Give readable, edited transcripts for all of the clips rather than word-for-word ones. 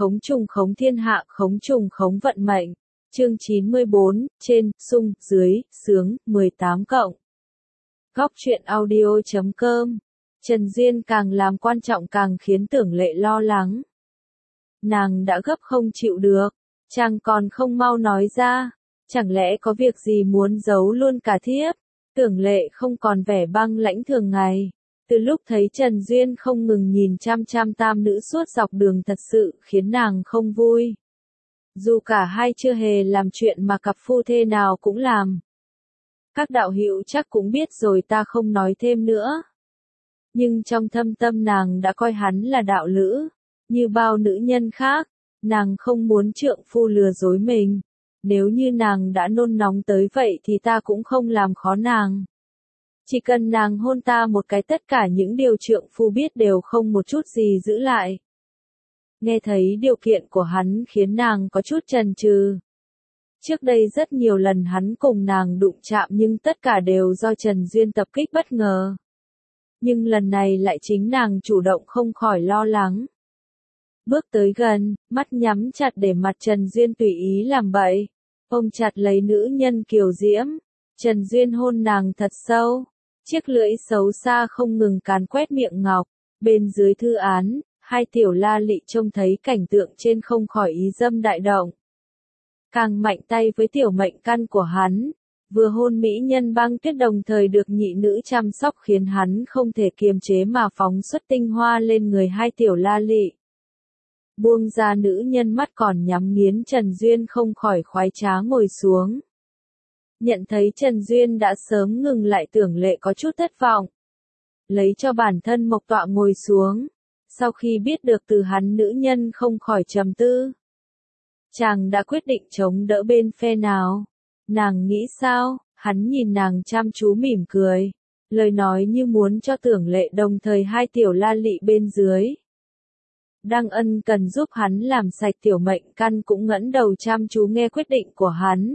khống trùng khống thiên hạ, khống trùng khống vận mệnh. Chương 94, trên, sung, dưới, sướng, 18 cộng. Góc truyện audio.com. Trần Duyên càng làm quan trọng càng khiến Tưởng Lệ lo lắng. Nàng đã gấp không chịu được, chàng còn không mau nói ra, chẳng lẽ có việc gì muốn giấu luôn cả thiếp? Tưởng Lệ không còn vẻ băng lãnh thường ngày. Từ lúc thấy Trần Duyên không ngừng nhìn chăm chăm tam nữ suốt dọc đường thật sự khiến nàng không vui. Dù cả hai chưa hề làm chuyện mà cặp phu thê nào cũng làm. Các đạo hữu chắc cũng biết rồi, ta không nói thêm nữa. Nhưng trong thâm tâm nàng đã coi hắn là đạo lữ, như bao nữ nhân khác, nàng không muốn trượng phu lừa dối mình. Nếu như nàng đã nôn nóng tới vậy thì ta cũng không làm khó nàng. Chỉ cần nàng hôn ta một cái, tất cả những điều trượng phu biết đều không một chút gì giữ lại. Nghe thấy điều kiện của hắn khiến nàng có chút chần chừ. Trước đây rất nhiều lần hắn cùng nàng đụng chạm nhưng tất cả đều do Trần Duyên tập kích bất ngờ. Nhưng lần này lại chính nàng chủ động, không khỏi lo lắng. Bước tới gần, mắt nhắm chặt để mặt Trần Duyên tùy ý làm bậy. Ôm chặt lấy nữ nhân kiều diễm. Trần Duyên hôn nàng thật sâu. Chiếc lưỡi xấu xa không ngừng càn quét miệng ngọc. Bên dưới thư án, hai tiểu la lị trông thấy cảnh tượng trên không khỏi ý dâm đại động. Càng mạnh tay với tiểu mệnh căn của hắn. Vừa hôn mỹ nhân băng tuyết đồng thời được nhị nữ chăm sóc khiến hắn không thể kiềm chế mà phóng xuất tinh hoa lên người hai tiểu la lị. Buông ra nữ nhân mắt còn nhắm nghiến, Trần Duyên không khỏi khoái trá ngồi xuống. Nhận thấy Trần Duyên đã sớm ngừng lại, Tưởng Lệ có chút thất vọng. Lấy cho bản thân mộc tọa ngồi xuống. Sau khi biết được từ hắn, nữ nhân không khỏi trầm tư. Chàng đã quyết định chống đỡ bên phe nào? Nàng nghĩ sao? Hắn nhìn nàng chăm chú mỉm cười. Lời nói như muốn cho Tưởng Lệ đồng thời hai tiểu la lị bên dưới. Đang ân cần giúp hắn làm sạch tiểu mệnh căn cũng ngẩng đầu chăm chú nghe quyết định của hắn.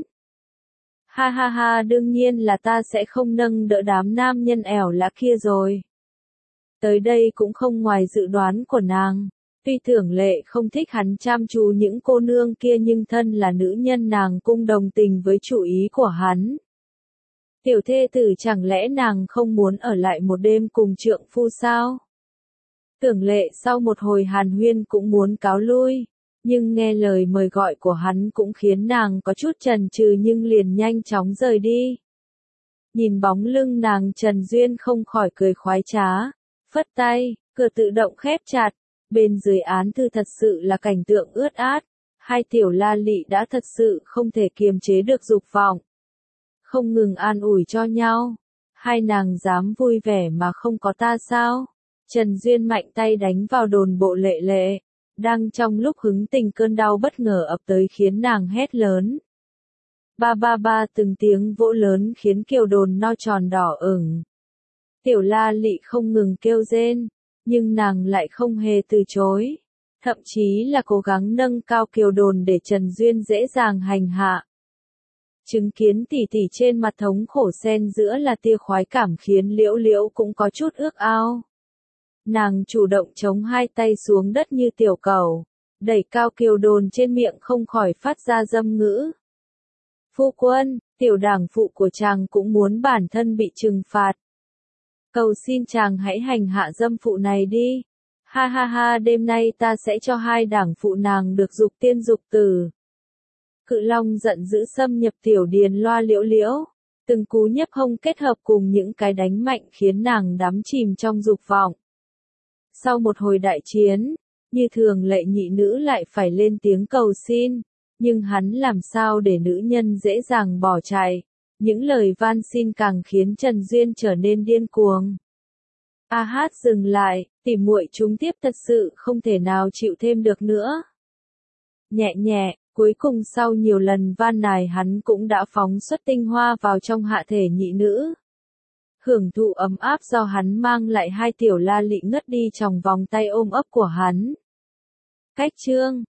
Ha ha ha, đương nhiên là ta sẽ không nâng đỡ đám nam nhân ẻo lã kia rồi. Tới đây cũng không ngoài dự đoán của nàng. Tuy Tưởng Lệ không thích hắn chăm chú những cô nương kia nhưng thân là nữ nhân nàng cũng đồng tình với chủ ý của hắn. Tiểu thê tử, chẳng lẽ nàng không muốn ở lại một đêm cùng trượng phu sao? Tưởng Lệ sau một hồi hàn huyên cũng muốn cáo lui, nhưng nghe lời mời gọi của hắn cũng khiến nàng có chút chần chừ nhưng liền nhanh chóng rời đi. Nhìn bóng lưng nàng, Trần Duyên không khỏi cười khoái trá, phất tay, cửa tự động khép chặt. Bên dưới án thư thật sự là cảnh tượng ướt át, hai tiểu la lị đã thật sự không thể kiềm chế được dục vọng. Không ngừng an ủi cho nhau, hai nàng dám vui vẻ mà không có ta sao? Trần Duyên mạnh tay đánh vào đồn bộ Lệ Lệ, đang trong lúc hứng tình cơn đau bất ngờ ập tới khiến nàng hét lớn. Ba ba ba, từng tiếng vỗ lớn khiến kiều đồn no tròn đỏ ửng. Tiểu la lị không ngừng kêu rên. Nhưng nàng lại không hề từ chối, thậm chí là cố gắng nâng cao kiều đồn để Trần Duyên dễ dàng hành hạ. Chứng kiến tỷ tỷ trên mặt thống khổ xen giữa là tia khoái cảm khiến Liễu Liễu cũng có chút ước ao. Nàng chủ động chống hai tay xuống đất như tiểu cẩu, đẩy cao kiều đồn trên miệng không khỏi phát ra dâm ngữ. Phu quân, tiểu đảng phụ của chàng cũng muốn bản thân bị trừng phạt. Cầu xin chàng hãy hành hạ dâm phụ này đi. Ha ha ha, đêm nay ta sẽ cho hai đảng phụ nàng được dục tiên dục tử. Cự Long giận dữ xâm nhập tiểu điền loa Liễu Liễu. Từng cú nhấp hông kết hợp cùng những cái đánh mạnh khiến nàng đắm chìm trong dục vọng. Sau một hồi đại chiến, như thường lệ nhị nữ lại phải lên tiếng cầu xin. Nhưng hắn làm sao để nữ nhân dễ dàng bỏ chạy. Những lời van xin càng khiến Trần Duyên trở nên điên cuồng. A hát, dừng lại, tỉ muội chúng tiếp thật sự không thể nào chịu thêm được nữa. Nhẹ nhẹ, cuối cùng sau nhiều lần van nài hắn cũng đã phóng xuất tinh hoa vào trong hạ thể nhị nữ. Hưởng thụ ấm áp do hắn mang lại, hai tiểu la lị ngất đi trong vòng tay ôm ấp của hắn. Cách chương